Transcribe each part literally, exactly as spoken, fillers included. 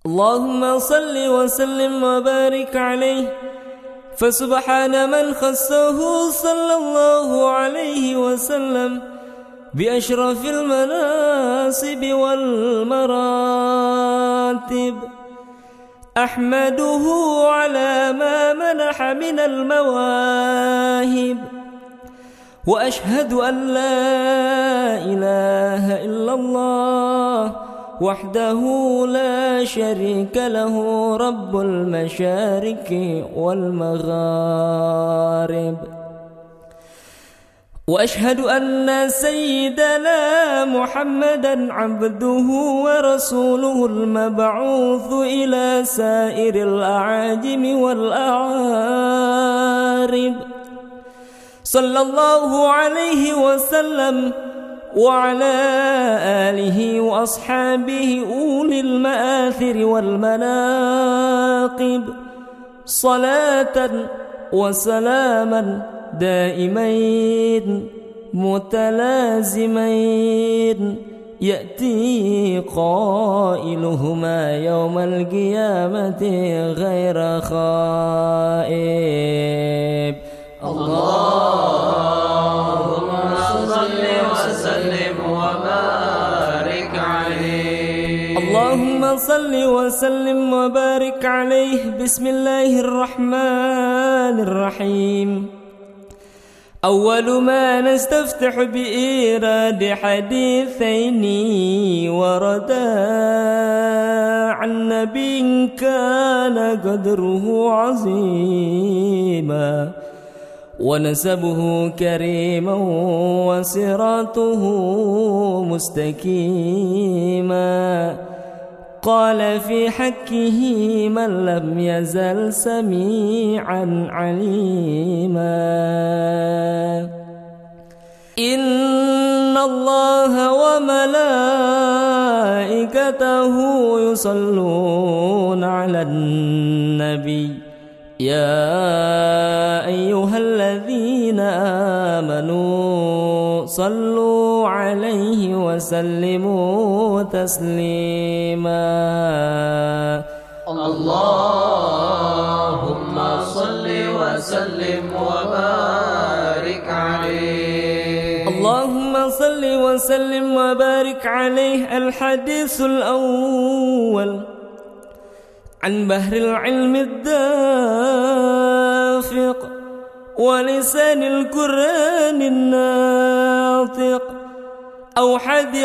اللهم صل وسلم وبارك عليه. فسبحان من خصه صلى الله عليه وسلم بأشرف المناصب والمراتب. أحمده على ما منح من المواهب، وأشهد أن لا إله إلا الله وحده لا شريك له رب المشارق والمغارب. وأشهد أن سيدنا محمدًا عبده ورسوله المبعوث إلى سائر الأعاجم والأعارب، صلى الله عليه وسلم وعلى آله وأصحابه أولي المآثر والمناقب، صلاة وسلاما دائمين متلازمين يأتي قائلهما يوم القيامة غير خائب. اللهم صل وسلم وبارك عليه. اللهم صل وسلم وبارك عليه. بسم الله الرحمن الرحيم. أول ما نستفتح بإيراد حديثين وردا عن نبي كان قدره عظيما ونسبه كريما وصراطه مستقيما. قال في حقه من لم يزل سميعا عليما. إن الله وملائكته يصلون على النبي يا أيها الذين آمنوا صلوا عليه وسلموا تسليما. اللهم صل وسلم وبارك عليه. اللهم صل وسلم وبارك عليه. الحديث الأول عن بحر العلم الدافق ولسان القرآن الناطق أوحد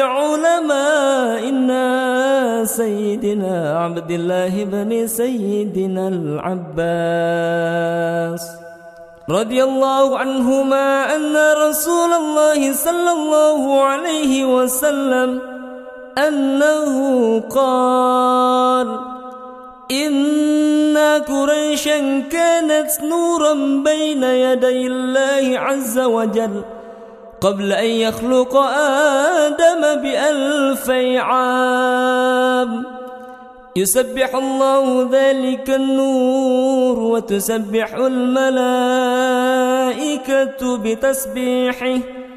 علمائنا سيدنا عبد الله بن سيدنا العباس رضي الله عنهما أن رسول الله صلى الله عليه وسلم أنه قال: إن قريشا كانت نورا بين يدي الله عز وجل قبل أن يخلق آدم بألفي عام، يسبح الله ذلك النور وتسبح الملائكة بتسبيحه.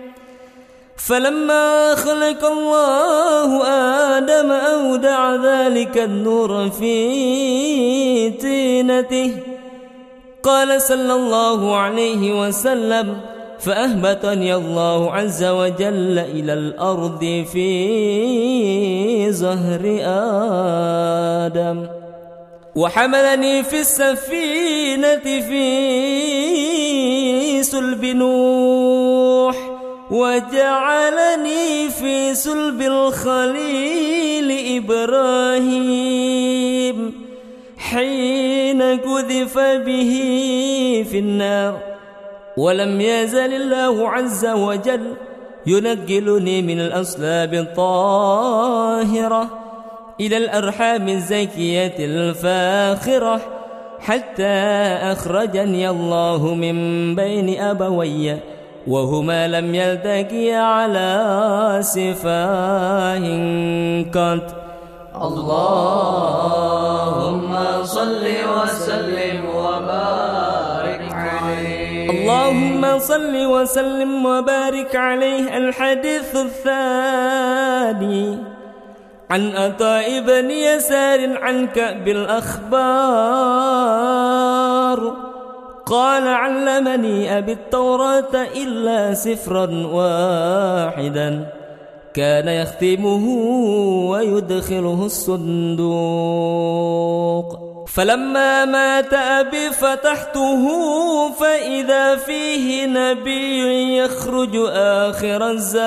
فلما خلق الله آدم أودع ذلك النور في طينته. قال صلى الله عليه وسلم: فأهبطني الله عز وجل إلى الأرض في ظهر آدم، وحملني في السفينة في صلب نوح، وجعلني في صلب الخليل إبراهيم حين قذف به في النار. ولم يزل الله عز وجل ينقلني من الأصلاب الطاهرة إلى الأرحام الزكية الفاخرة حتى أخرجني الله من بين أبوي وهما لم يلتقيا على سفاه قط. اللهم صل وسلم وبارك عليه. اللهم صل وسلم وبارك عليه. الحديث الثاني عن عطاء بن يسار عن كعب الأخبار قال علمني أبي التوراة إلا سفرا واحدا كان يختمه ويدخله الصندوق، فلما مات أبي فتحته فإذا فيه نبي يخرج آخر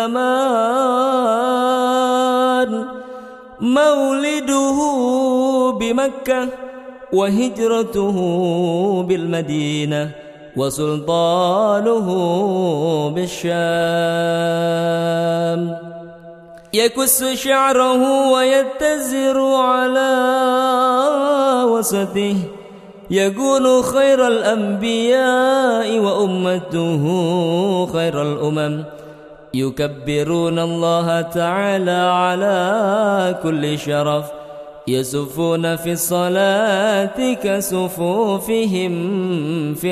الزمان مولده بمكة وهجرته بالمدينة وسلطانه بالشام، يكس شعره ويتزر على وسطه يكون خير الأنبياء وأمته خير الأمم، يكبرون الله تعالى على كل شرف، يصفون في الصلاة كصفوفهم في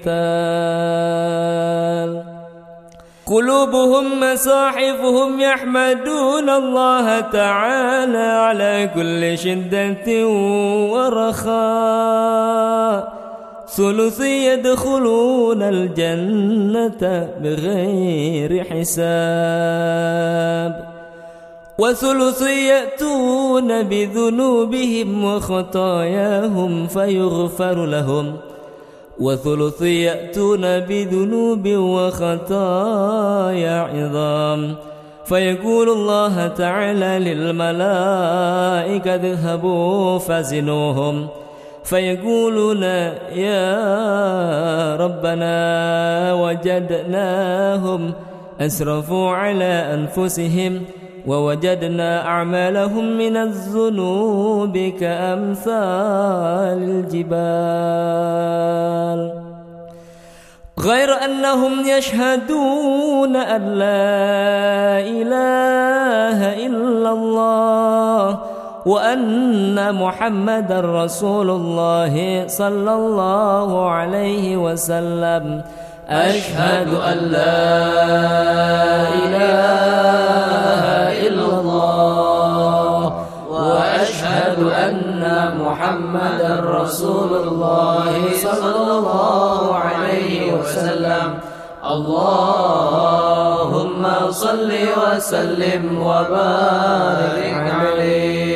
القتال، قلوبهم مصاحفهم يحمدون الله تعالى على كل شدة ورخاء، ثلث يدخلون الجنة بغير حساب، وثلث يأتون بذنوبهم وخطاياهم فيغفر لهم، وثلث يأتون بذنوب وخطايا عظام، فيقول الله تعالى للملائكة اذهبوا فزنوهم، فيقولون يا ربنا وجدناهم أسرفوا على أنفسهم ووجدنا أعمالهم من الذنوب كأمثال الجبال، غير أنهم يشهدون أن لا إله إلا الله وأن محمدا رسول الله صلى الله عليه وسلم. أشهد أن لا إله إلا الله وأشهد أن محمدا رسول الله صلى الله عليه وسلم. اللهم صل وسلم وبارك عليه.